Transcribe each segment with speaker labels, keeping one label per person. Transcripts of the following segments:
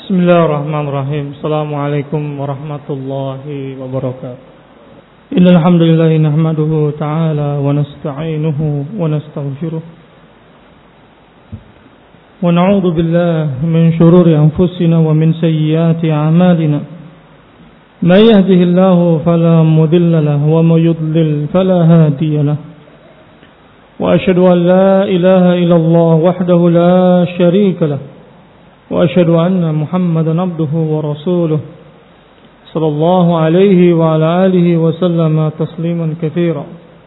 Speaker 1: Bismillahirrahmanirrahim. Assalamualaikum warahmatullahi wabarakatuh. Innal hamdalillah nahmaduhu ta'ala wa nasta'inuhu wa nastaghfiruh. Wa na'udzu billahi min shururi anfusina wa min sayyiati a'malina. May yahdihillahu fala mudilla lahu wa may yudlil fala hadiya lahu. Wa asyhadu an la ilaha illallah wahdahu la syarika lahu. وأشهد أن محمدا عبده ورسوله صلى الله عليه وعلى آله وسلم تسليما كثيرا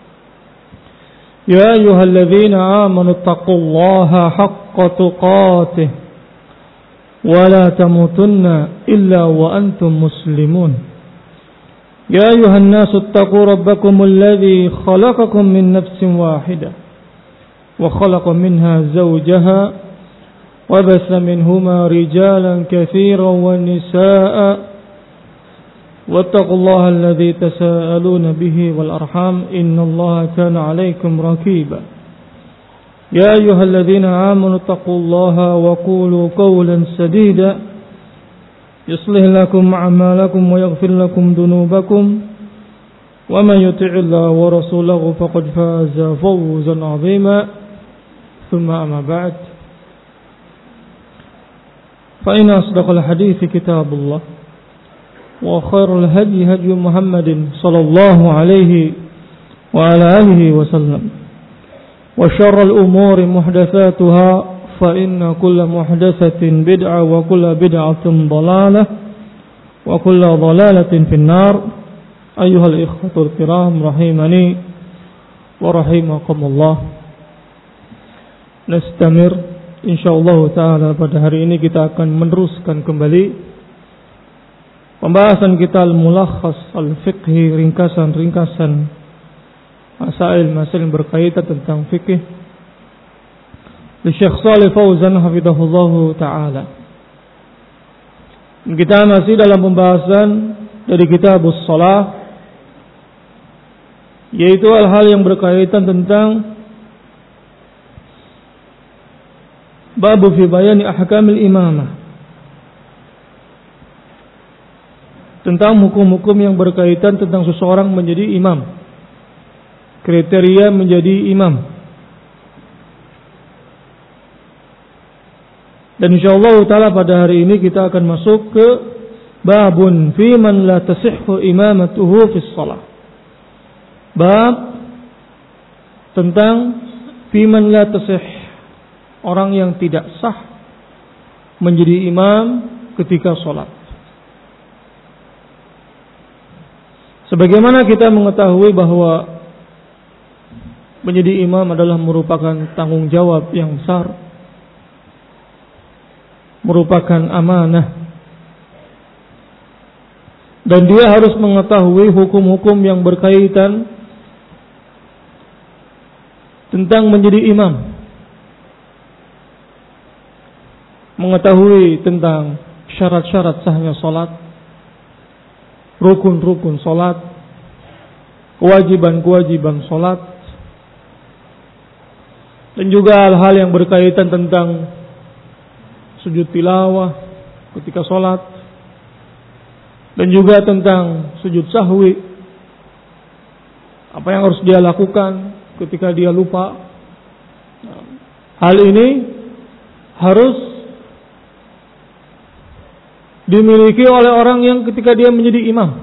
Speaker 1: يا أيها الذين آمنوا اتقوا الله حق تقاته ولا تموتن إلا وأنتم مسلمون يا أيها الناس اتقوا ربكم الذي خلقكم من نفس واحدة وخلق منها زوجها وبث منهما رجالا كثيرا ونساء واتقوا الله الذي تساءلون به والأرحام إن الله كان عليكم رقيبا يا أيها الذين آمنوا اتقوا الله وقولوا قولا سديدا يصلح لكم أعمالكم ويغفر لكم ذنوبكم ومن يطع الله ورسوله فقد فاز فوزا عظيما ثم أما بعد فإن أصدق الحديث كتاب الله وخير الهدي هدي محمد صلى الله عليه وعلى آله وسلم وشر الأمور محدثاتها فإن كل محدثة بدعة وكل بدعة ضلالة وكل ضلالة في النار أيها الإخوة الكرام رحمني ورحمكم الله. نستمر InsyaAllah ta'ala pada hari ini kita akan meneruskan kembali pembahasan kita Al-Mulakhas Al-Fiqhi, ringkasan-ringkasan masail-masail yang berkaitan tentang fikih di Syekh Shalih Fauzan hafizahullah ta'ala. Kita masih dalam pembahasan dari Kitabus Shalah, yaitu hal-hal yang berkaitan tentang Babu fi bayani ahkamil imamah, tentang hukum-hukum yang berkaitan tentang seseorang menjadi imam, kriteria menjadi imam. Dan insyaallah taala pada hari ini kita akan masuk ke babun fi man la tasihhu imamatuhu fi shalah. Bab tentang fi man la tasihhu, orang yang tidak sah menjadi imam ketika sholat. Sebagaimana kita mengetahui bahwa menjadi imam adalah merupakan tanggung jawab yang besar, merupakan amanah, dan dia harus mengetahui hukum-hukum yang berkaitan tentang menjadi imam, mengetahui tentang syarat-syarat sahnya salat, rukun-rukun salat, kewajiban-kewajiban salat, dan juga hal-hal yang berkaitan tentang sujud tilawah ketika salat, dan juga tentang sujud sahwi, apa yang harus dia lakukan ketika dia lupa. Hal ini harus dimiliki oleh orang yang ketika dia menjadi imam.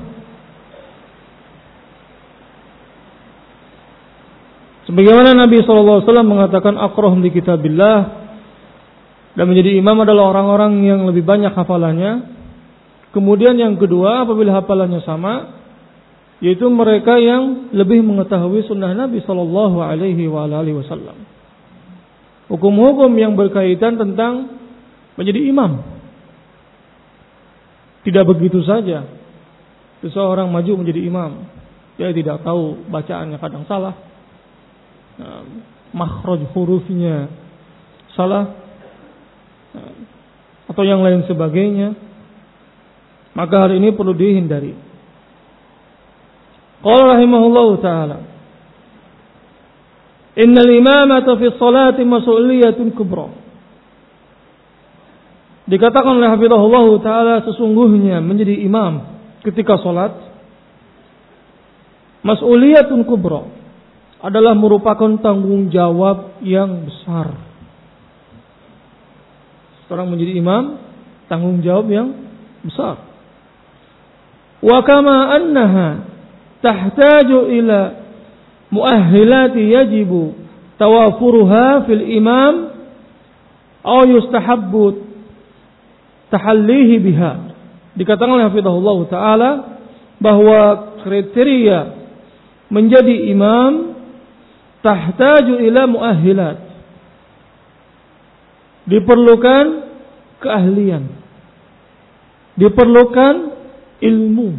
Speaker 1: Sebagaimana Nabi SAW mengatakan aqrahum di kitabillah, dan menjadi imam adalah orang-orang yang lebih banyak hafalannya. Kemudian yang kedua, apabila hafalannya sama, yaitu mereka yang lebih mengetahui sunnah Nabi SAW. Hukum-hukum yang berkaitan tentang menjadi imam. Tidak begitu saja seseorang maju menjadi imam, dia tidak tahu bacaannya kadang salah, makhraj hurufnya salah, atau yang lain sebagainya. Maka hal ini perlu dihindari. Qala rahimahullahu ta'ala, innal imamata fi sholati mas'uliyatun kubra. Dikatakan oleh hafizahullah taala sesungguhnya menjadi imam ketika salat mas'uliyatun kubra, adalah merupakan tanggung jawab yang besar. Seorang menjadi imam tanggung jawab yang besar. Wa kama annaha tahtaju ila muahhilati yajibu tawafuruha fil imam aw yustahabbu tahallihi biha. Dikatakan oleh hafizahullah taala bahwa kriteria menjadi imam tahtaju ila muahhilat, diperlukan keahlian, diperlukan ilmu,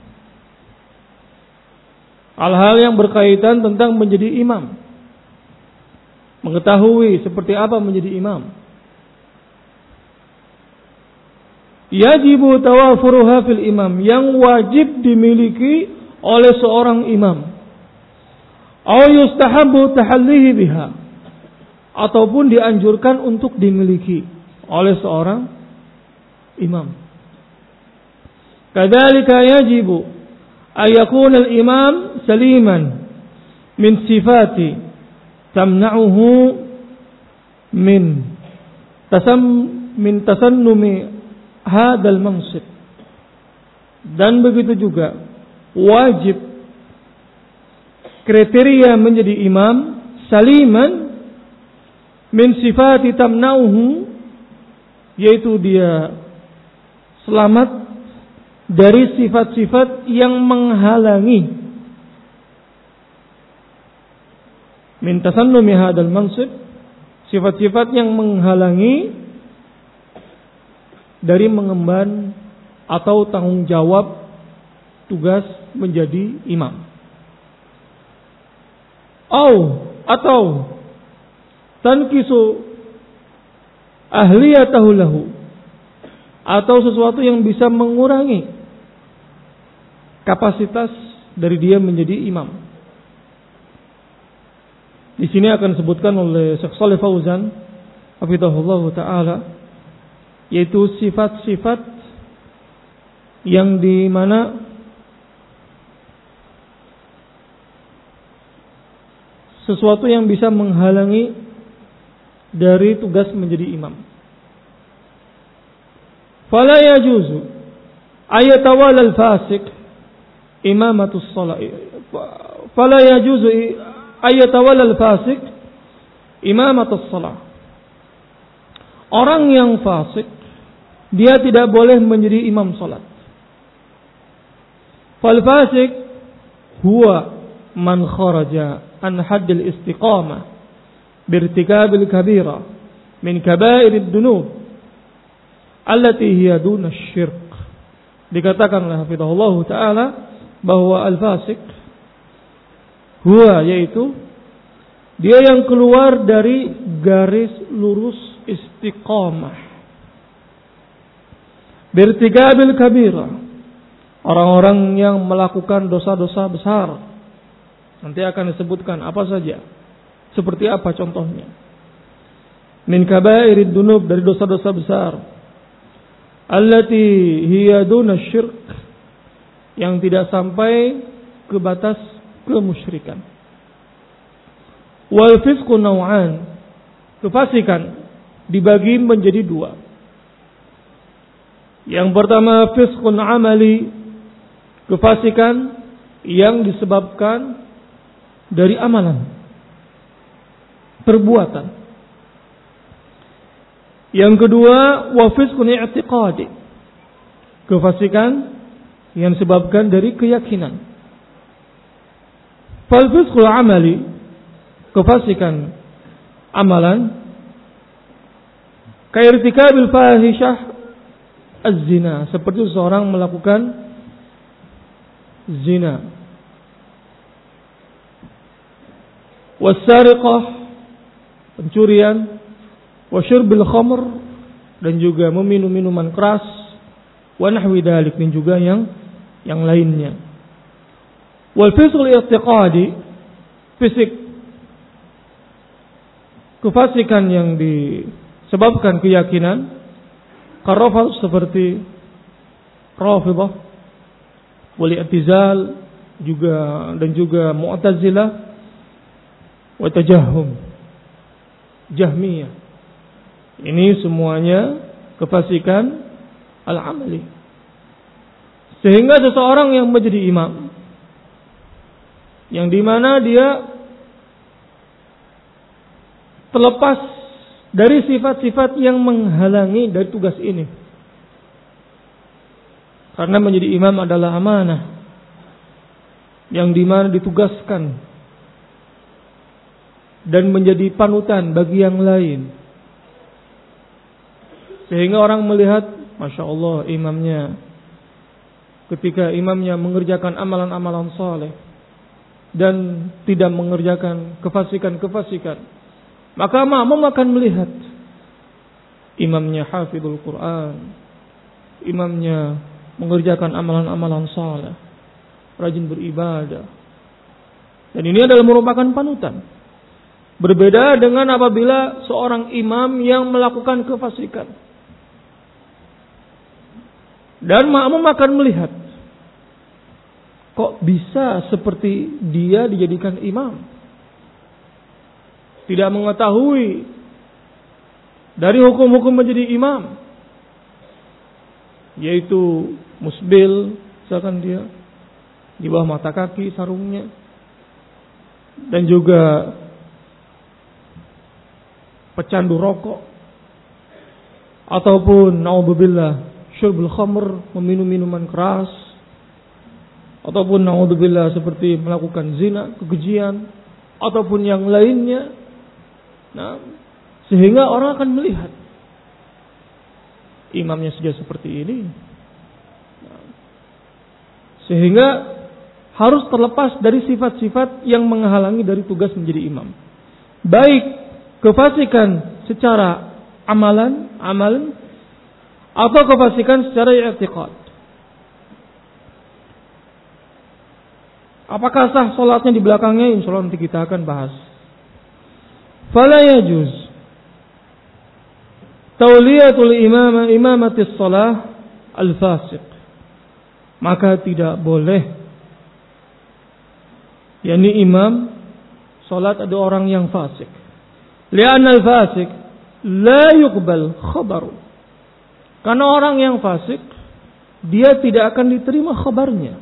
Speaker 1: hal-hal yang berkaitan tentang menjadi imam, mengetahui seperti apa menjadi imam. Yajibu tawafuruha fil imam, yang wajib dimiliki oleh seorang imam. Aw yustahabbu tahallihi biha, ataupun dianjurkan untuk dimiliki oleh seorang imam. Kadzalika yajibu ayakuna al-imam saliman min sifati tamna'uhu min tasannumi hadal mansib. Dan begitu juga wajib kriteria menjadi imam saliman min sifati tamna'uhu, yaitu dia selamat dari sifat-sifat yang menghalangi min tasannumi hadal mansib, sifat-sifat yang menghalangi dari mengemban atau tanggung jawab tugas menjadi imam. Atau tankisu ahliyatahu lahu, atau sesuatu yang bisa mengurangi kapasitas dari dia menjadi imam. Di sini akan disebutkan oleh Syekh Shalih Fauzan hafizahullah taala, yaitu sifat-sifat yang di mana sesuatu yang bisa menghalangi dari tugas menjadi imam. Fala yajuzu ayatawala al-fasik imamatus shalah. Fala yajuzu ayatawala al-fasik imamatus shalah. Orang yang fasik, dia tidak boleh menjadi imam salat. Fal fasik huwa man kharaja an haddil istiqamah birtikabil kabira min kabairid dunub allati hiya duna syirk. Dikatakan oleh hafizahullah taala bahwa al-fasik huwa, yaitu dia yang keluar dari garis lurus istiqamah birtikabil kabira, orang-orang yang melakukan dosa-dosa besar. Nanti akan disebutkan apa saja, seperti apa contohnya. Min kabairid dunub, dari dosa-dosa besar. Allati hiya duna syirk, yang tidak sampai ke batas kemusyrikan. Wal fisqu naw'an, kefasikan dibagi menjadi dua. Yang pertama fisqun amali, kefasikan yang disebabkan dari amalan, perbuatan. Yang kedua wa fisqun i'tiqadi, kefasikan yang disebabkan dari keyakinan. Fal fisqul amali, kefasikan amalan, kairtikabil fahishah az-zina, seperti seorang melakukan zina, was-sariqah, pencurian, wa syurbil khamr, dan juga meminum minuman keras, wa nahwi dzalik, dan juga yang lainnya. Wal fisqul i'tiqadi, fisik kefasikan yang disebabkan keyakinan, Karafah seperti Rafidhah, wal i'tizal dan juga Mu'tazilah wa Tajahhum, Jahmiyah. Ini semuanya kefasikan al-amali. Sehingga seseorang yang menjadi imam, yang dimana dia terlepas dari sifat-sifat yang menghalangi dari tugas ini. Karena menjadi imam adalah amanah yang dimana ditugaskan dan menjadi panutan bagi yang lain. Sehingga orang melihat, Masya Allah, imamnya, ketika imamnya mengerjakan amalan-amalan saleh dan tidak mengerjakan kefasikan-kefasikan, maka makmum akan melihat imamnya hafizul Quran, imamnya mengerjakan amalan-amalan saleh, rajin beribadah. Dan ini adalah merupakan panutan. Berbeda dengan apabila seorang imam yang melakukan kefasikan. Dan makmum akan melihat, kok bisa seperti dia dijadikan imam? Tidak mengetahui dari hukum-hukum menjadi imam, yaitu musbil, misalkan dia di bawah mata kaki sarungnya, dan juga pecandu rokok, ataupun naudzubillah syurbul khamr, meminum minuman keras, ataupun naudzubillah seperti melakukan zina, kekejian, ataupun yang lainnya. Nah, sehingga orang akan melihat imamnya saja seperti ini. Nah, sehingga harus terlepas dari sifat-sifat yang menghalangi dari tugas menjadi imam. Baik kefasikan secara amalan atau kefasikan secara i'tiqad. Apakah sah salatnya di belakangnya? Insyaallah nanti kita akan bahas. Fala yajuz tauliyatul imamatis shalah al-fasiq. Maka tidak boleh, yakni imam salat ada orang yang fasik. Li'anna al-fasik la yuqbal khabaru. Karena orang yang fasik, dia tidak akan diterima khabarnya.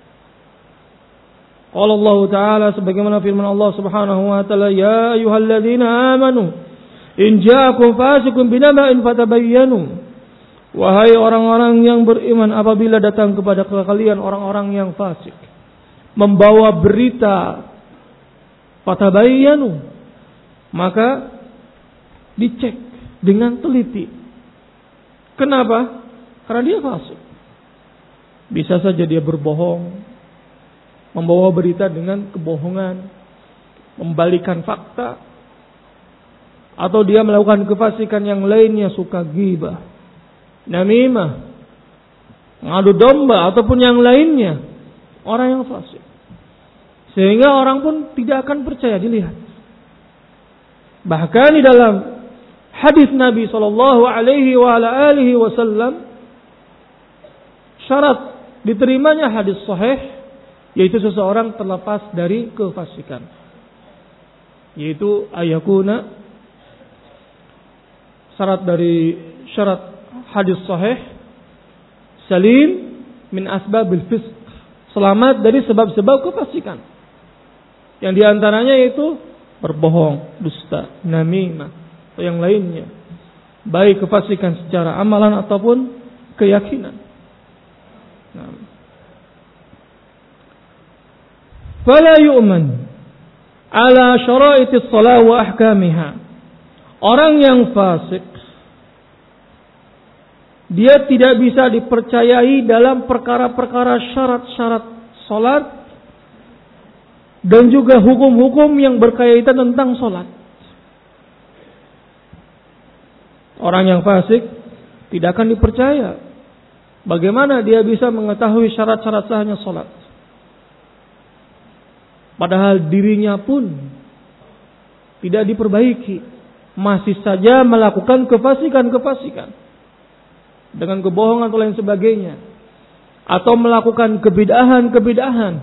Speaker 1: Qala Allah Ta'ala, sebagaimana firman Allah Subhanahu wa taala, ya ayyuhalladzina amanu in ja'akum fasiqun binaba'in fatabayyanu. Wahai orang-orang yang beriman, apabila datang kepada kalian orang-orang yang fasik membawa berita, fatabayyanu, maka dicek dengan teliti. Kenapa? Karena dia fasik. Bisa saja dia berbohong, membawa berita dengan kebohongan, membalikan fakta, atau dia melakukan kefasikan yang lainnya, suka ghibah, namimah, ngadu domba, ataupun yang lainnya. Orang yang fasik, sehingga orang pun tidak akan percaya dilihat. Bahkan di dalam hadis Nabi sallallahu alaihi wasallam, syarat diterimanya hadis sahih yaitu seseorang terlepas dari kefasikan, yaitu ayakuna, syarat dari syarat hadis sahih, salim min asbabil fisq, selamat dari sebab-sebab kefasikan, yang diantaranya yaitu berbohong, dusta, namimah, atau yang lainnya, baik kefasikan secara amalan ataupun keyakinan. Fala yu'man ala syara'itis shalah wa ahkamiha. Orang yang fasik, dia tidak bisa dipercayai dalam perkara-perkara syarat-syarat salat dan juga hukum-hukum yang berkaitan tentang salat. Orang yang fasik tidak akan dipercaya. Bagaimana dia bisa mengetahui syarat-syarat sahnya salat? Padahal dirinya pun tidak diperbaiki, masih saja melakukan kefasikan-kefasikan. dengan kebohongan atau lain sebagainya, atau melakukan kebid'ahan,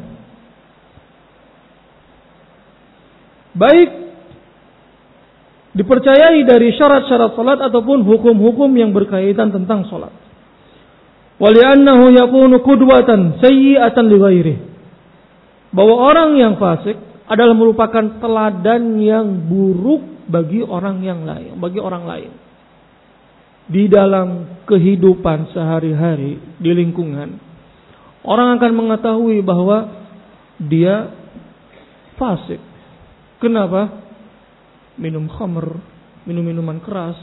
Speaker 1: baik dipercayai dari syarat-syarat salat ataupun hukum-hukum yang berkaitan tentang salat. Wali'annahu yakunu qudwatan sayyi'atan li ghairihi. Bahwa orang yang fasik adalah merupakan teladan yang buruk bagi orang lain. Di dalam kehidupan sehari-hari di lingkungan, orang akan mengetahui bahwa dia fasik. Kenapa? Minum khamr, minum minuman keras,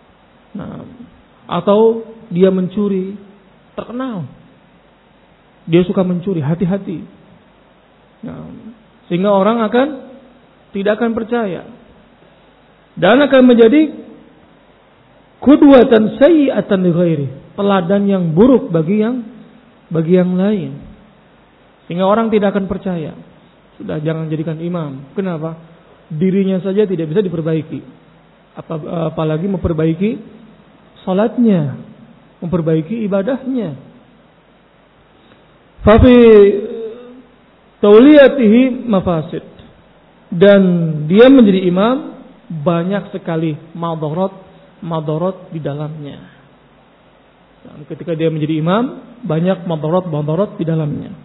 Speaker 1: atau dia mencuri, terkenal. Dia suka mencuri, hati-hati. Sehingga orang tidak akan percaya dan akan menjadi qudwatan sayyi'atan li ghairi, teladan yang buruk bagi yang lain. Sehingga orang tidak akan percaya. Sudah, jangan jadikan imam. Kenapa? Dirinya saja tidak bisa diperbaiki. Apalagi memperbaiki salatnya, memperbaiki ibadahnya. Fa fi tauliyatihi mafasid. Dan dia menjadi imam banyak sekali madarat di dalamnya. Dan ketika dia menjadi imam, banyak madarat di dalamnya.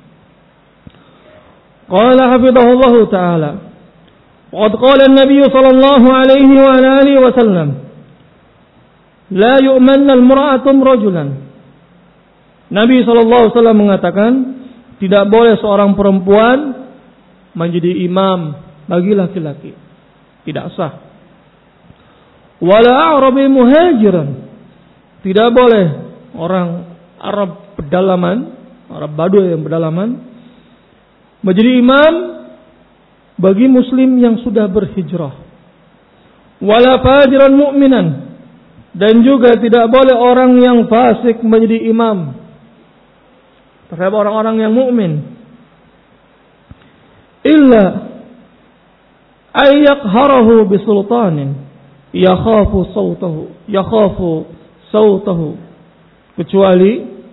Speaker 1: Qala hafidhahullah ta'ala, qad qala an-nabiy sallallahu alaihi wa alihi wasallam, la yu'manna al-mar'atu rajulan. Nabi sallallahu alaihi wasallam mengatakan, tidak boleh seorang perempuan menjadi imam bagi laki-laki. Tidak sah. Wala a'rabi muhajiran. Tidak boleh orang Arab pedalaman, Arab Baduy yang pedalaman, menjadi imam bagi muslim yang sudah berhijrah. Wala fajiran mu'minan. Dan juga tidak boleh orang yang fasik menjadi imam terhadap orang-orang yang mukmin. Illa ayyaqharahu bisultanin yakhafu sautahu, kecuali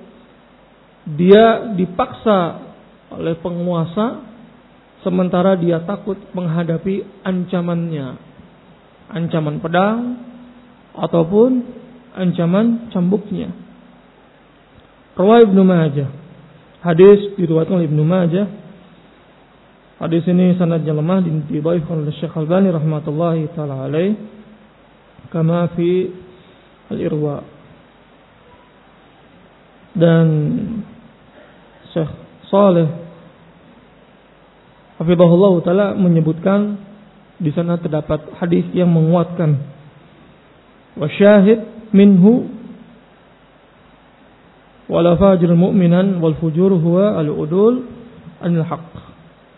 Speaker 1: dia dipaksa oleh penguasa sementara dia takut menghadapi ancamannya, ancaman pedang ataupun ancaman cambuknya. Riwayat Ibnu Majah, hadis diriwayatkan oleh Ibnu Majah. Hadis ini sanadnya lemah, didhaifkan oleh Syekh Albani rahmatullahi taala alaih, kama fi al-Irwa. Dan Syekh Saleh hafizahullah taala menyebutkan di sana terdapat hadis yang menguatkan. Wa syahid minhu wala fajir mu'minan wal fujur huwa al-udul anil haqq.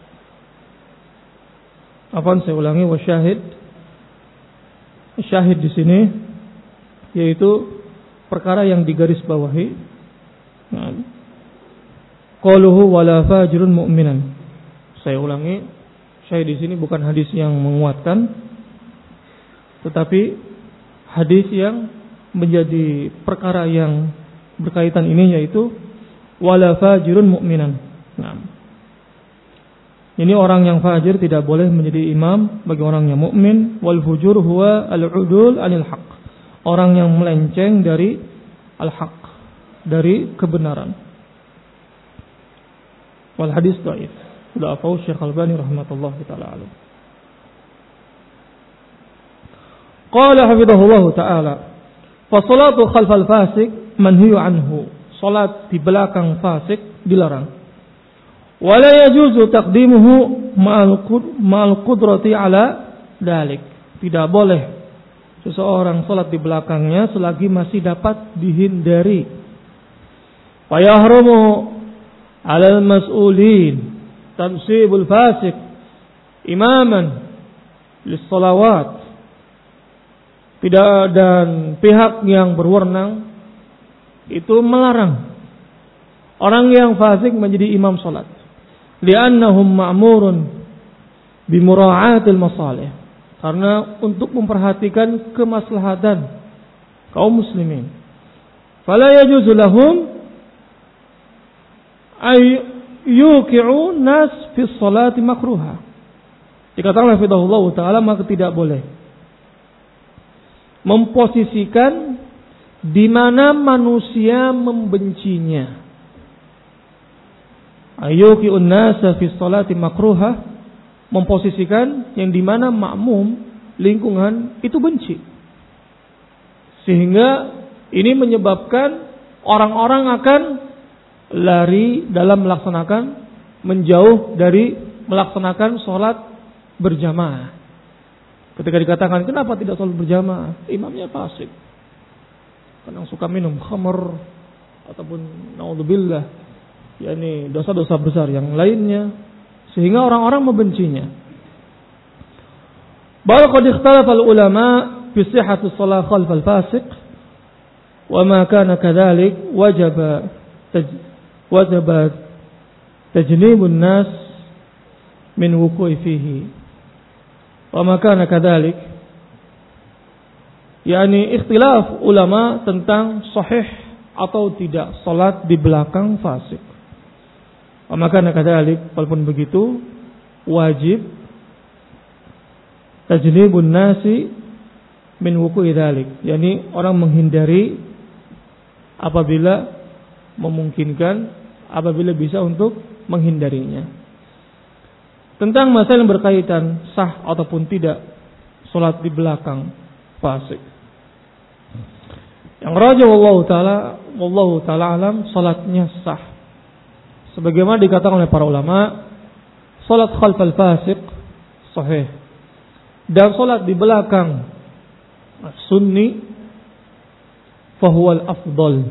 Speaker 1: Saya ulangi, wa syahid. Syahid di sini yaitu perkara yang digaris bawahi. Qaluhu wala fajirun mu'minan. Saya ulangi, syahid di sini bukan hadis yang menguatkan, tetapi hadis yang menjadi perkara yang berkaitan ini, yaitu wala fajirun mu'minan. Ini orang yang fajir tidak boleh menjadi imam bagi orang yang mukmin. Wal fujur huwa al-udul anil haq, orang yang melenceng dari al-haq, dari kebenaran. Wal hadis dhaif. Sudah afau Syekh Albani rahmatullahi taala alaihi. Qala hafizahullah taala, fa salatu khalfal fasik manhiyu anhu. Salat di belakang fasik dilarang. Wala yajuzu taqdimuhu ma'al qudrati ala dalik. Tidak boleh seseorang salat di belakangnya selagi masih dapat dihindari. Fa yahrumu 'alal mas'ulin tansibul fasik imaman lis-shalawat. Tidak, dan pihak yang berwenang itu melarang orang yang fasik menjadi imam salat. Li'annahum ma'murun bimura'atil masalih, karena untuk memperhatikan kemaslahatan kaum muslimin. fala yajuzu lahum ay yuqi'u nas fi sholati makruha. Dikatakan oleh Fidahullah Ta'ala, maka tidak boleh memposisikan di mana manusia membencinya. Ayyuqi'un nasa fi sholati makruha, memposisikan yang di mana makmum lingkungan itu benci. Sehingga ini menyebabkan orang-orang akan lari dalam menjauh dari melaksanakan sholat berjamaah. Ketika dikatakan kenapa tidak sholat berjamaah, imamnya fasik, kadang suka minum khamr ataupun naudzubillah, yakni dosa-dosa besar yang lainnya, sehingga orang-orang membencinya. Bal qad ikhtalafa al-ulama fi sihhati shalah khalf al-fasiq, wa ma kana kadzalik wajaba tajnibun nas min wuqu'i fihi. Wa ma kana kadzalik, yakni ikhtilaf ulama tentang sahih atau tidak salat di belakang fasik. Wa ma kana kadzalik, walaupun begitu wajib tajnibun nasi min wuqu'i dzalik, yakni orang menghindari apabila memungkinkan, apabila bisa untuk menghindarinya. Tentang masalah yang berkaitan sah ataupun tidak salat di belakang fasik, yang rajih wallahu taala alam, salatnya sah. Sebagaimana dikatakan oleh para ulama, salat khalfal fasiq sahih, dan salat di belakang sunni fahuwal afdal.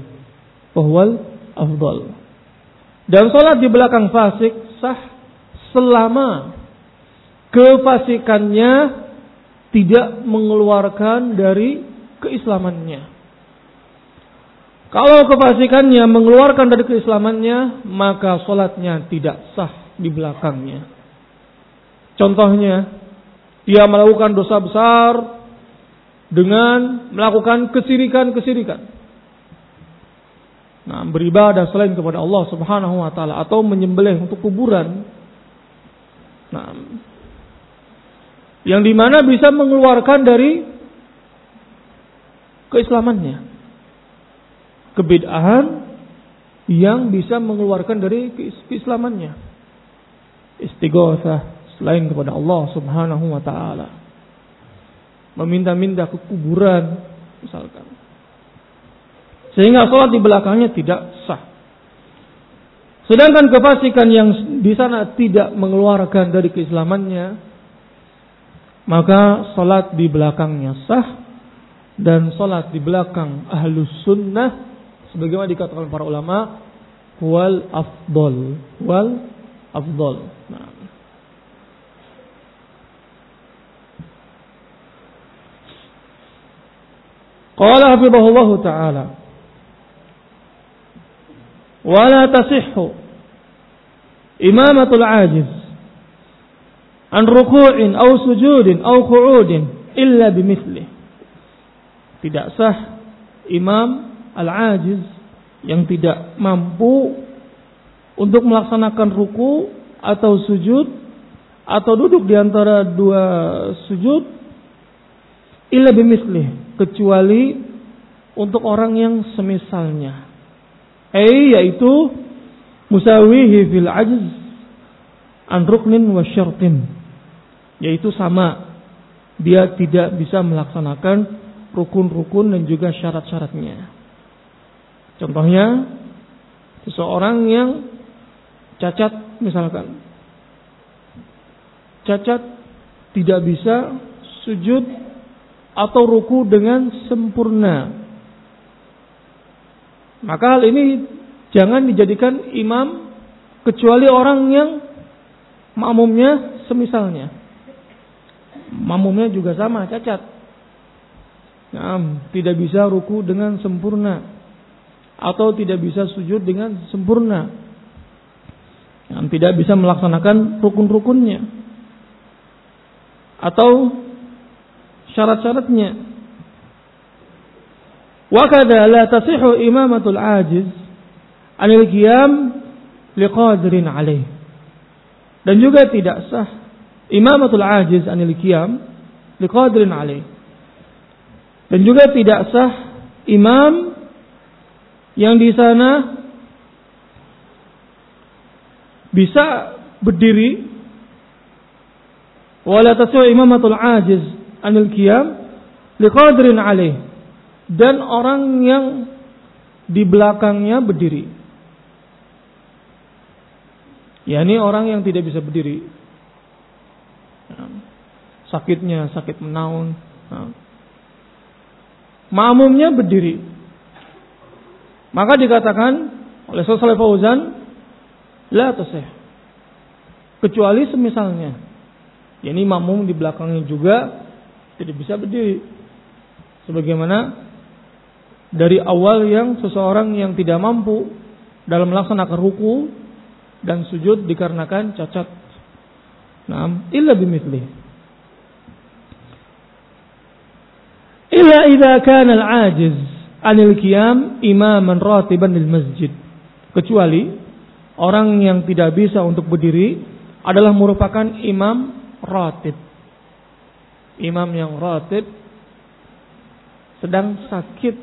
Speaker 1: Dan salat di belakang fasik sah selama kefasikannya tidak mengeluarkan dari keislamannya. Kalau kefasikannya mengeluarkan dari keislamannya, maka salatnya tidak sah di belakangnya. Contohnya, dia melakukan dosa besar dengan melakukan kesirikan. Nah, beribadah selain kepada Allah Subhanahu wa taala atau menyembelih untuk kuburan. Nah, yang dimana bisa mengeluarkan dari keislamannya, kebid'ahan yang bisa mengeluarkan dari keislamannya, istighatsah selain kepada Allah Subhanahu wa taala, meminta-minta ke kuburan misalkan, sehingga salat di belakangnya tidak sah. Sedangkan kefasikan yang di sana tidak mengeluarkan dari keislamannya, maka salat di belakangnya sah, dan salat di belakang ahlus sunnah sebagaimana dikatakan para ulama wal afdal. Nah. Qala hafizahullah ta'ala, wala tasihhu imamatul ajiz an ruku'in aw sujudin aw qu'udin illa bimithli. Tidak sah imam al-ajiz yang tidak mampu untuk melaksanakan ruku atau sujud atau duduk di antara dua sujud illa bimithli, kecuali untuk orang yang semisalnya, yaitu musawihi fil ajz an ruknin wa syartin, yaitu sama, dia tidak bisa melaksanakan rukun-rukun dan juga syarat-syaratnya. Contohnya, seseorang yang cacat misalkan, cacat tidak bisa sujud atau ruku dengan sempurna, maka hal ini jangan dijadikan imam kecuali orang yang makmumnya semisalnya. Makmumnya juga sama, cacat. Tidak bisa ruku dengan sempurna atau tidak bisa sujud dengan sempurna. Tidak bisa melaksanakan rukun-rukunnya atau syarat-syaratnya. Wa kadza la tasihhu imamatul ajiz 'anil qiyam liqadirin 'alaih. Dan juga tidak sah imamatul ajiz 'anil qiyam liqadirin 'alaih. Dan juga tidak sah imam yang di sana bisa berdiri, wala tasihhu imamatul ajiz 'anil qiyam liqadirin 'alaih, dan orang yang di belakangnya berdiri, yakni orang yang tidak bisa berdiri, sakitnya sakit menaun, makmumnya berdiri, maka dikatakan oleh Syekh Shalih Fauzan la tasih, kecuali semisalnya, yakni makmum di belakangnya juga tidak bisa berdiri, sebagaimana dari awal yang seseorang yang tidak mampu dalam melaksanakan ruku dan sujud dikarenakan cacat. Naam, illa bimithli. Illa idza kana al-ajiz 'anil qiyam imaman ratiban lil masjid. Kecuali orang yang tidak bisa untuk berdiri adalah merupakan imam ratib. Imam yang ratib sedang sakit,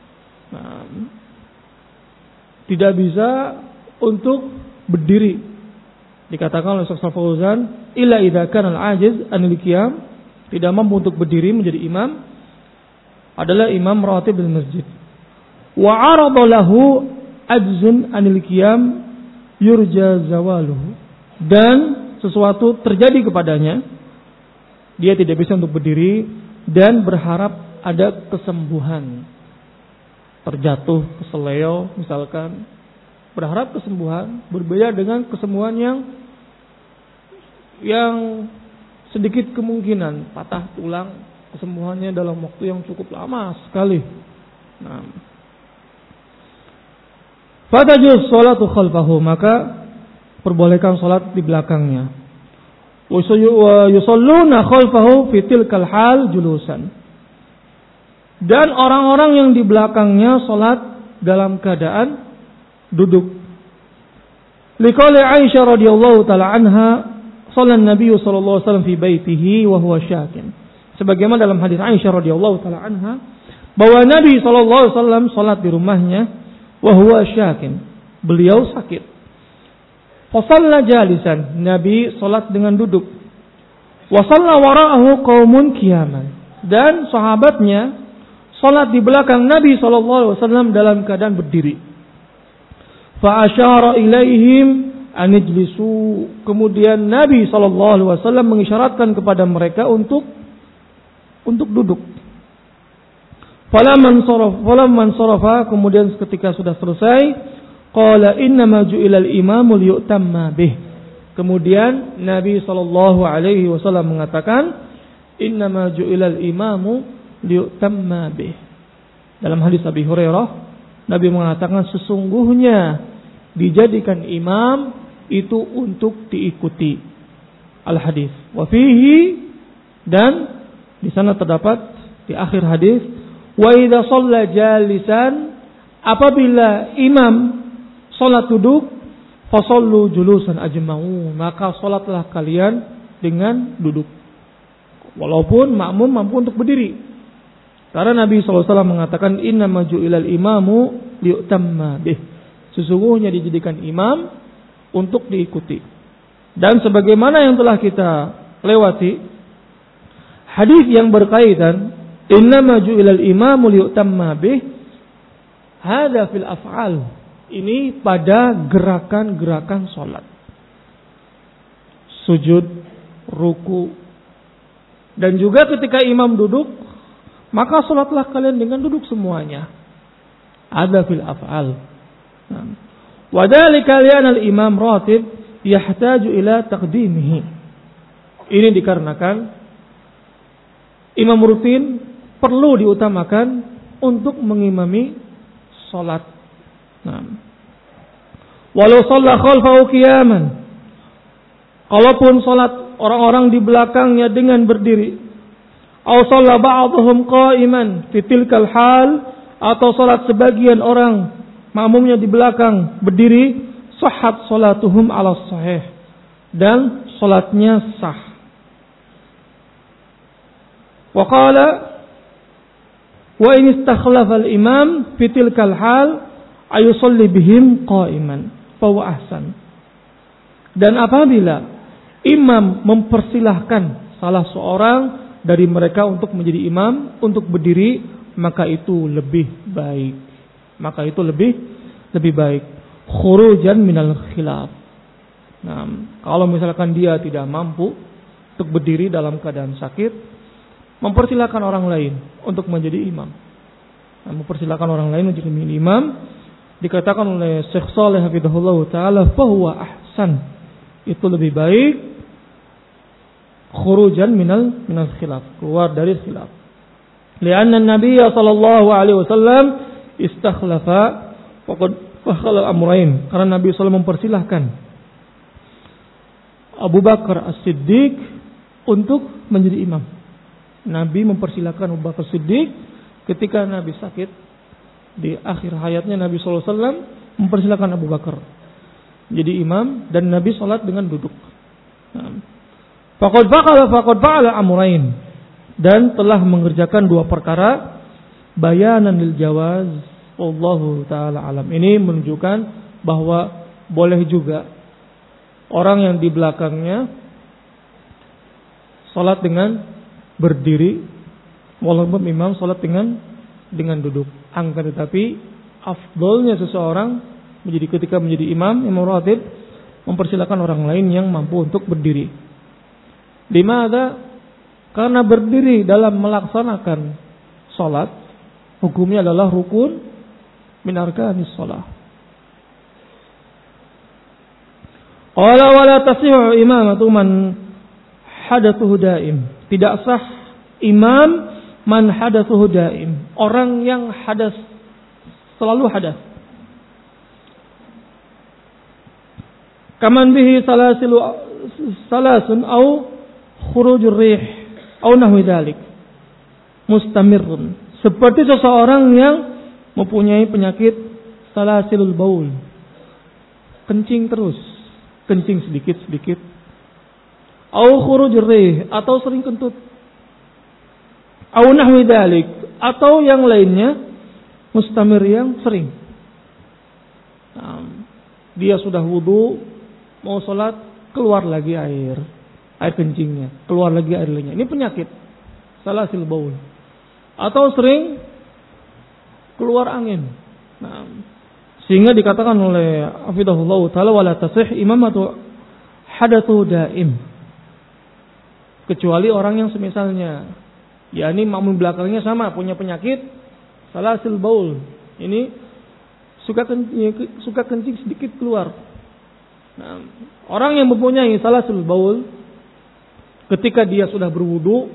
Speaker 1: tidak bisa untuk berdiri. Dikatakan oleh Syekh Fauzan, illa idza kana al-ajiz 'anil qiyam, tidak mampu untuk berdiri menjadi imam, adalah imam ratib di masjid. Wa 'arada lahu ajzun 'anil qiyam yurja zawaluhu, dan sesuatu terjadi kepadanya, dia tidak bisa untuk berdiri dan berharap ada kesembuhan, terjatuh keseleo misalkan, berharap kesembuhan, berbeda dengan kesembuhan yang sedikit kemungkinan patah tulang, kesembuhannya dalam waktu yang cukup lama sekali. Fatajuz sholatu khalfahu, maka perbolehkan salat di belakangnya. Wa yusalluna khalfahu fi tilkal hal julusan. Dan orang-orang yang di belakangnya salat dalam keadaan duduk. Liqauli Aisyah radhiyallahu taala anha, shalla an-nabiy sallallahu alaihi wasallam fi baitihi wa huwa syakin. Sebagaimana dalam hadis Aisyah radhiyallahu taala anha bahwa Nabi sallallahu alaihi wasallam salat di rumahnya wa huwa syakin, beliau sakit. Fa shalla jalisan, Nabi salat dengan duduk. Wa shalla wara'ahu qaumun qiyaman, dan sahabatnya salat di belakang Nabi sallallahu alaihi wasallam dalam keadaan berdiri. Fa asyara ilaihim an ijlisu, kemudian Nabi sallallahu alaihi wasallam mengisyaratkan kepada mereka untuk duduk. Falamman sarafa, kemudian ketika sudah selesai, qala innama ju'ilal imamu liyutamma bih. Kemudian Nabi sallallahu alaihi wasallam mengatakan, innama ju'ilal imamu liyutamma bih. Dalam hadis Abi Hurairah, Nabi mengatakan sesungguhnya dijadikan imam itu untuk diikuti. Al-hadis. Wa fihi, dan di sana terdapat di akhir hadis, wa idza shalla jalisan, apabila imam salat duduk, fasallu julusan ajma'u, maka salatlah kalian dengan duduk. Walaupun makmum mampu untuk berdiri. Karena Nabi SAW mengatakan innama ju'ilal imamu liyutamma bih. Sesungguhnya dijadikan imam untuk diikuti. Dan sebagaimana yang telah kita lewati, hadis yang berkaitan innama ju'ilal imamu liyutamma bih, hadza fil af'al, ini pada gerakan-gerakan salat, sujud, ruku, dan juga ketika imam duduk, maka salatlah kalian dengan duduk semuanya. Ada fil af'al. Wa dzalika li'anna al-imam ratib yahtaju ila taqdimihi. Ini dikarenakan imam rutin perlu diutamakan untuk mengimami salat. Walau shalla khalfahu qiyaman, kalaupun salat orang-orang di belakangnya dengan berdiri, aw shalla ba'dhum qa'iman fi tilkal hal, atau salat sebagian orang makmumnya di belakang berdiri, sahhat salatuhum ala sahih, dan salatnya sah. Wa qala wa in istakhlafa al-imam fi tilkal hal ayusalli bihim qa'iman fa huwa ahsan. Dan apabila imam mempersilahkan salah seorang dari mereka untuk menjadi imam untuk berdiri, maka itu lebih baik. Maka itu lebih baik. Khurujan minal khilaf. Nah, kalau misalkan dia tidak mampu untuk berdiri dalam keadaan sakit, mempersilahkan orang lain untuk menjadi imam. Nah, mempersilahkan orang lain menjadi imam, dikatakan oleh Syekh Shalih hafizahullah taala, fahuwa ahsan, itu lebih baik. Khurujan minal khilaf, keluar dari khilaf. Lianna Nabi sallallahu alaihi wasallam istakhlafa faqad fakhala amrayn, karena Nabi sallallahu mempersilahkan Abu Bakar As-Siddiq untuk menjadi imam. Nabi mempersilahkan Abu Bakar Siddiq ketika Nabi sakit di akhir hayatnya. Nabi SAW mempersilahkan Abu Bakar jadi imam, dan Nabi sholat dengan duduk. Faqad fa'ala amrayn, dan telah mengerjakan dua perkara, bayanan lil jawaz, wallahu taala alam. Ini menunjukkan bahwa boleh juga orang yang di belakangnya sholat dengan berdiri, walaupun imam sholat dengan duduk. Angka tetapi afdolnya seseorang ketika menjadi imam ratib mempersilakan orang lain yang mampu untuk berdiri. Dimana? Karena berdiri dalam melaksanakan sholat hukumnya adalah rukun min arkanis sholat. Qala wala tasihu imamatu man hadatsuhu daim. Tidak sah imam man hadatsuhu daim, orang yang hadas, selalu hadas. Kaman bihi salasun au khurujur rih au nahwi dzalik mustamirrun, seperti seseorang yang mempunyai penyakit salasilul baul, kencing terus, kencing sedikit-sedikit, au khurujur rih, atau sering kentut, au nahwi dzalik, atau yang lainnya, mustamir yang sering. Dia sudah wudu, mau sholat, keluar lagi air kencingnya, keluar lagi air lainnya. Ini penyakit salasil baul. Atau sering keluar angin. Sehingga dikatakan oleh hafizahullah taala wala tasih imamatu hadatsu daim, kecuali orang yang semisalnya, yakni makmum belakangnya sama punya penyakit salasil baul. Ini suka kencing sedikit keluar. Orang yang mempunyai salasil baul ketika dia sudah berwudu,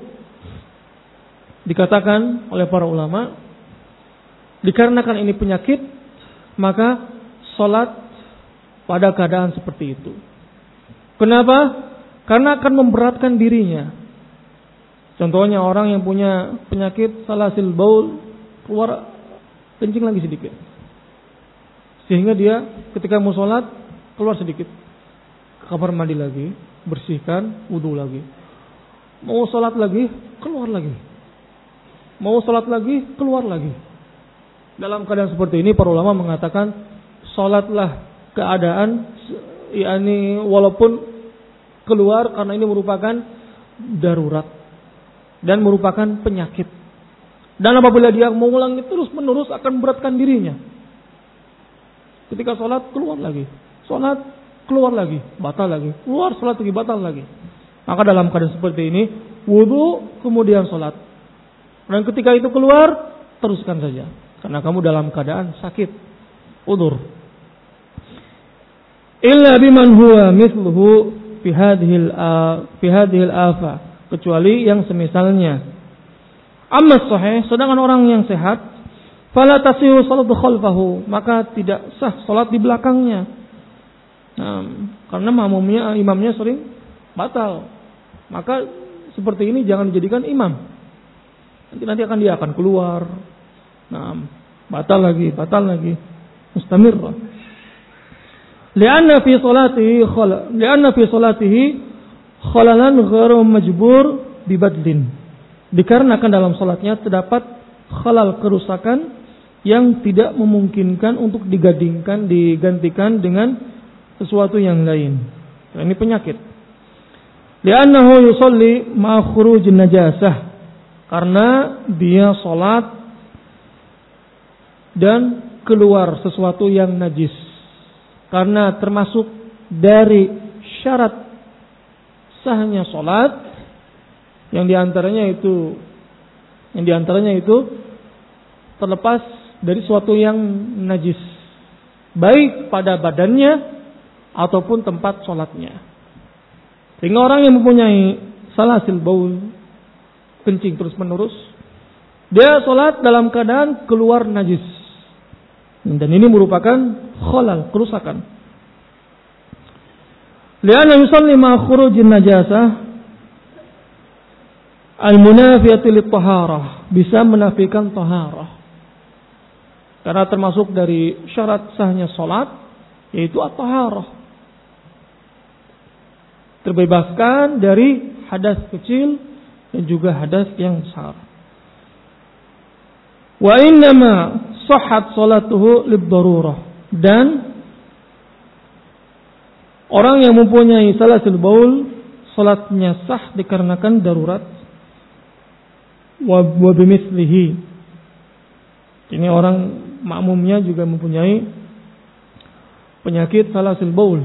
Speaker 1: dikatakan oleh para ulama, dikarenakan ini penyakit, maka sholat pada keadaan seperti itu. Kenapa? Karena akan memberatkan dirinya. Contohnya orang yang punya penyakit salasil baul, keluar kencing lagi sedikit, sehingga dia ketika mau sholat keluar sedikit, ke kamar mandi lagi, bersihkan, wudu lagi, mau sholat lagi, keluar lagi, mau sholat lagi, keluar lagi. Dalam keadaan seperti ini para ulama mengatakan sholatlah keadaan, yakni walaupun keluar, karena ini merupakan darurat dan merupakan penyakit. Dan apabila dia mengulangi terus menerus akan memberatkan dirinya. Ketika sholat keluar lagi, sholat keluar lagi, batal lagi, keluar sholat lagi, batal lagi. Maka dalam keadaan seperti ini, wudu kemudian sholat. Dan ketika itu keluar, teruskan saja, karena kamu dalam keadaan sakit, udzur. Illa biman huwa mithluhu fi hadhil afa, kecuali yang semisalnya. Amma sahih, sedangkan orang yang sehat, fala tasihu salatu khalfahu, maka tidak sah salat di belakangnya. Karena imamnya sering batal. Maka seperti ini jangan dijadikan imam. Nanti dia akan keluar. batal lagi, mustamirrah. Lianna fi salatihi khalalan ghairu majbur bibadlin. Dikarenakan dalam salatnya terdapat khalal, kerusakan yang tidak memungkinkan untuk digantikan dengan sesuatu yang lain. Nah, ini penyakit. Li'annahu yusalli ma'a khurujin najasah, karena dia salat dan keluar sesuatu yang najis. Karena termasuk dari syarat sahnya salat yang diantaranya itu terlepas dari sesuatu yang najis, baik pada badannya ataupun tempat salatnya. Sehingga orang yang mempunyai salasil baul, kencing terus menerus, dia salat dalam keadaan keluar najis, dan ini merupakan khalal, kerusakan. Lianna yusalli ma khurujin najasah al-munafiyati lit-taharah, bisa menafikan taharah. Karena termasuk dari syarat sahnya salat yaitu at-taharah. Terbebaskan dari hadas kecil dan juga hadas yang besar. Wa innama sahhat salatuhu lid-darurah, dan orang yang mempunyai salasul baul salatnya sah dikarenakan darurat. Wa bimithlihi, ini orang makmumnya juga mempunyai penyakit salasul baul.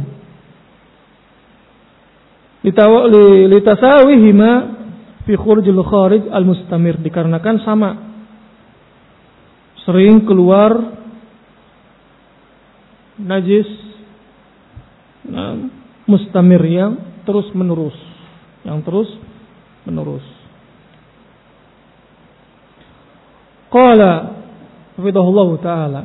Speaker 1: Litasawihima fi khurujil kharij al-mustamir, dikarenakan sama, sering keluar najis mustamir yang terus menerus. Qala hafidhahullah ta'ala,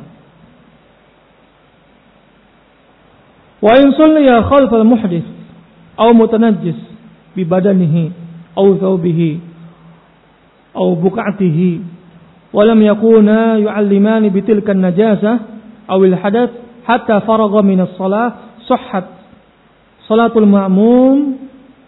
Speaker 1: wa in salliya khalfal muhdits aw mutanajjis bi badanihi aw thawbihi aw buq'atihi wa lam yakuna yu'allimani bi tilka an-najasah aw al-hadath hatta faragha min as-salah sahhat salatul ma'mum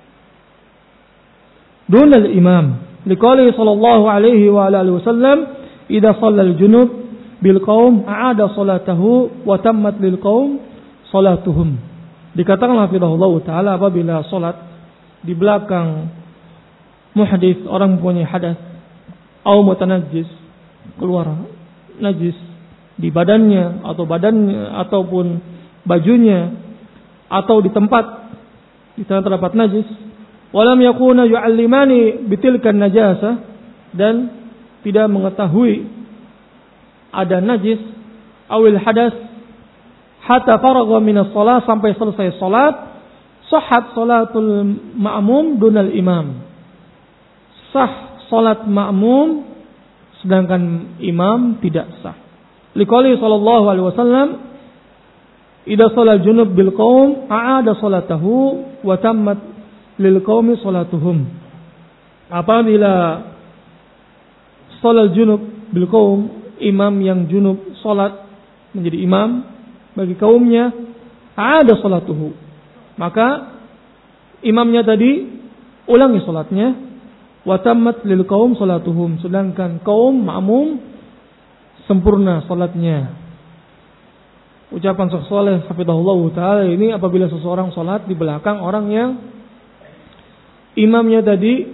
Speaker 1: dun al-imam liqali sallallahu alaihi wa alihi wasallam idza shalla al-junub bil qaum a'ada salatahu wa tammat lil qaum salatuhum. Dikatakan hafizahullah ta'ala, apabila salat di belakang muhdits, orang mempunyai hadas, atau mutanajjis, keluar najis di badannya ataupun bajunya atau di tempat di sana terdapat najis, walam yakuna yu'allimani bitilkan najasa, dan tidak mengetahui ada najis, awil hadas, hatta faragha minas shalah, sampai selesai salat, sahhat salatul ma'mum dunal imam, sah salat ma'mum sedangkan imam tidak sah. Liqali sallallahu alaihi wasallam idza shalla junub bil qaum a'ada salatahu wa tammat lil qaumi salatuhum. Apabila shalla junub bil qaum, imam yang junub salat menjadi imam bagi kaumnya, ada salatuhu, maka imamnya tadi ulangi salatnya, wa tammat lil qaum salatuhum, sedangkan kaum makmum sempurna salatnya. Ucapan Syekh Shalih hafizahullah taala ini apabila seseorang salat di belakang orang yang imamnya tadi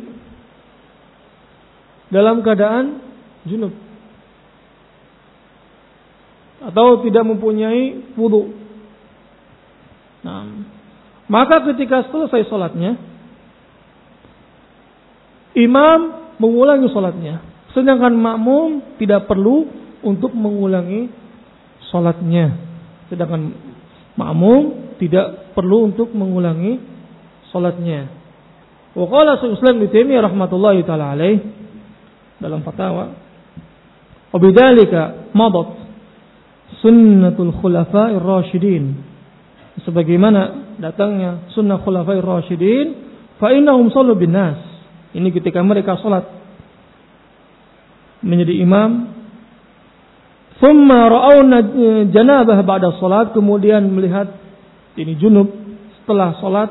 Speaker 1: dalam keadaan junub atau tidak mempunyai wudu. Nah, maka ketika selesai salatnya, imam mengulangi salatnya, sedangkan makmum tidak perlu untuk mengulangi salatnya. Sedangkan makmum tidak perlu untuk mengulangi salatnya. Wa qala Syaikhul Islam Ibnu Taimiyah rahmatullahi taala alaih dalam fatwa, wa bidzalika madat sunnatul khulafa'ir rasyidin, sebagaimana datangnya sunnah khulafa'ir rasyidin, fa innahum shallu bin nas, ini ketika mereka salat menjadi imam, Thumma ra'awna janabah ba'da salat, kemudian melihat ini junub setelah salat.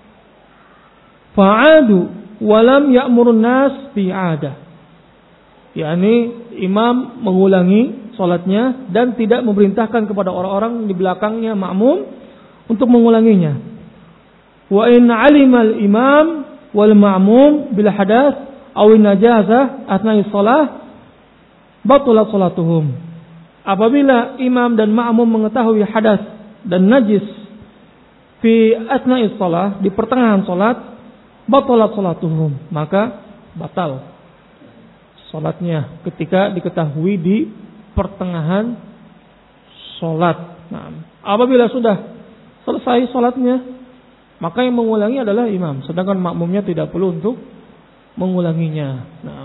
Speaker 1: Fa'adu wa lam ya'murun nas bi'adah. yakni imam mengulangi salatnya dan tidak memerintahkan kepada orang-orang di belakangnya makmum untuk mengulanginya. Wa in 'alimal imam wal ma'mum bil hadath aw najazah atna'i shalah batalat salatuhum. Apabila imam dan makmum mengetahui hadas dan najis fi asna'i shalah, di pertengahan salat, batalat salatuhum, maka batal salatnya ketika diketahui di pertengahan salat. Nah, apabila sudah selesai salatnya, maka yang mengulangi adalah imam, sedangkan makmumnya tidak perlu untuk mengulanginya. Nah,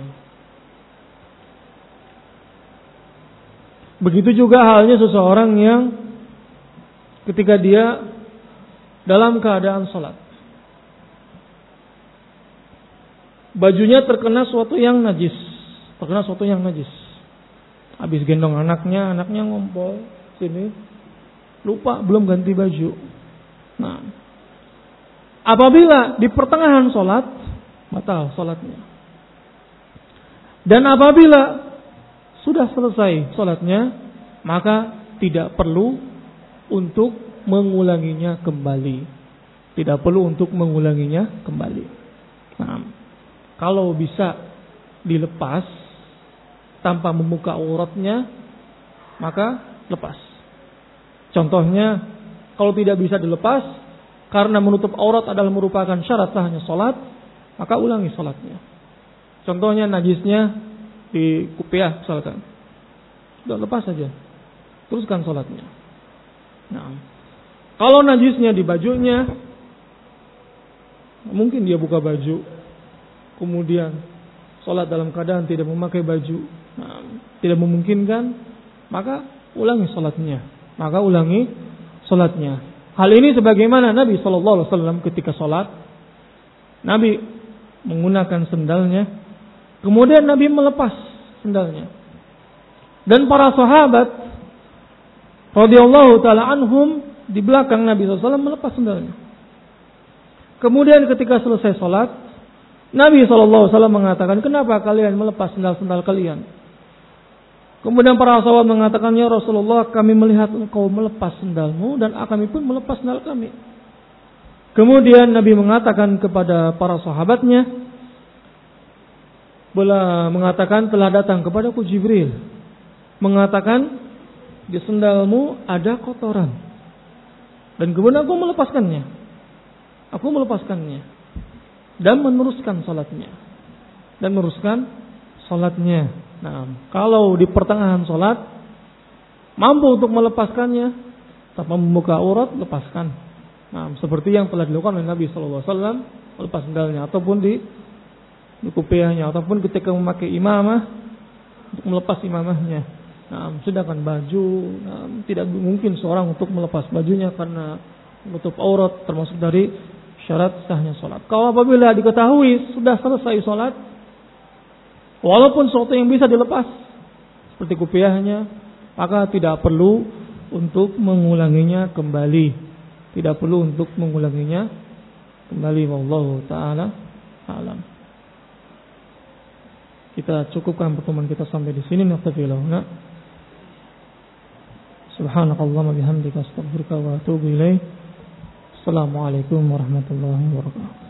Speaker 1: begitu juga halnya seseorang yang ketika dia dalam keadaan salat, bajunya terkena sesuatu yang najis, habis gendong anaknya ngompol sini, lupa belum ganti baju. Nah, apabila di pertengahan salat, batal salatnya. Dan apabila sudah selesai salatnya, maka tidak perlu untuk mengulanginya kembali. Nah, kalau bisa dilepas tanpa membuka auratnya, maka lepas. Contohnya, kalau tidak bisa dilepas karena menutup aurat adalah merupakan syarat sahnya salat, maka ulangi salatnya. Contohnya najisnya di kupiah misalkan, sudah lepas saja, teruskan salatnya. Nah, kalau najisnya di bajunya, mungkin dia buka baju, kemudian salat dalam keadaan tidak memakai baju, nah, tidak memungkinkan, maka ulangi salatnya. Hal ini sebagaimana Nabi SAW ketika salat, Nabi menggunakan sendalnya, kemudian Nabi melepas sendalnya. Dan para sahabat radhiyallahu taala anhum di belakang Nabi SAW melepas sendalnya. Kemudian ketika selesai salat, Nabi SAW mengatakan, kenapa kalian melepas sendal-sendal kalian? Kemudian para sahabat mengatakan, ya Rasulullah, kami melihat engkau melepas sendalmu dan kami pun melepas sendal kami. Kemudian Nabi mengatakan kepada para sahabatnya, mengatakan, telah datang kepadaku Jibril, mengatakan di sendalmu ada kotoran. Dan kemudian aku melepaskannya dan meneruskan salatnya. Nah, kalau di pertengahan salat mampu untuk melepaskannya tanpa membuka aurat, lepaskan. Nah, seperti yang telah dilakukan oleh Nabi SAW, melepas sendalnya ataupun di kupiahnya, ataupun ketika memakai imamah untuk melepas imamahnya. Nah, sedangkan baju, tidak mungkin seorang untuk melepas bajunya karena menutup aurat, termasuk dari syarat sahnya salat. Kalau apabila diketahui sudah selesai salat, walaupun sesuatu yang bisa dilepas seperti kupiahnya, maka tidak perlu untuk mengulanginya kembali. Wallahu taala alam. Kita cukupkan pertemuan kita sampai di sini. Subhanakallahumma bihamdika astaghfiruka wa atubu ilaik. Assalamualaikum warahmatullahi wabarakatuh.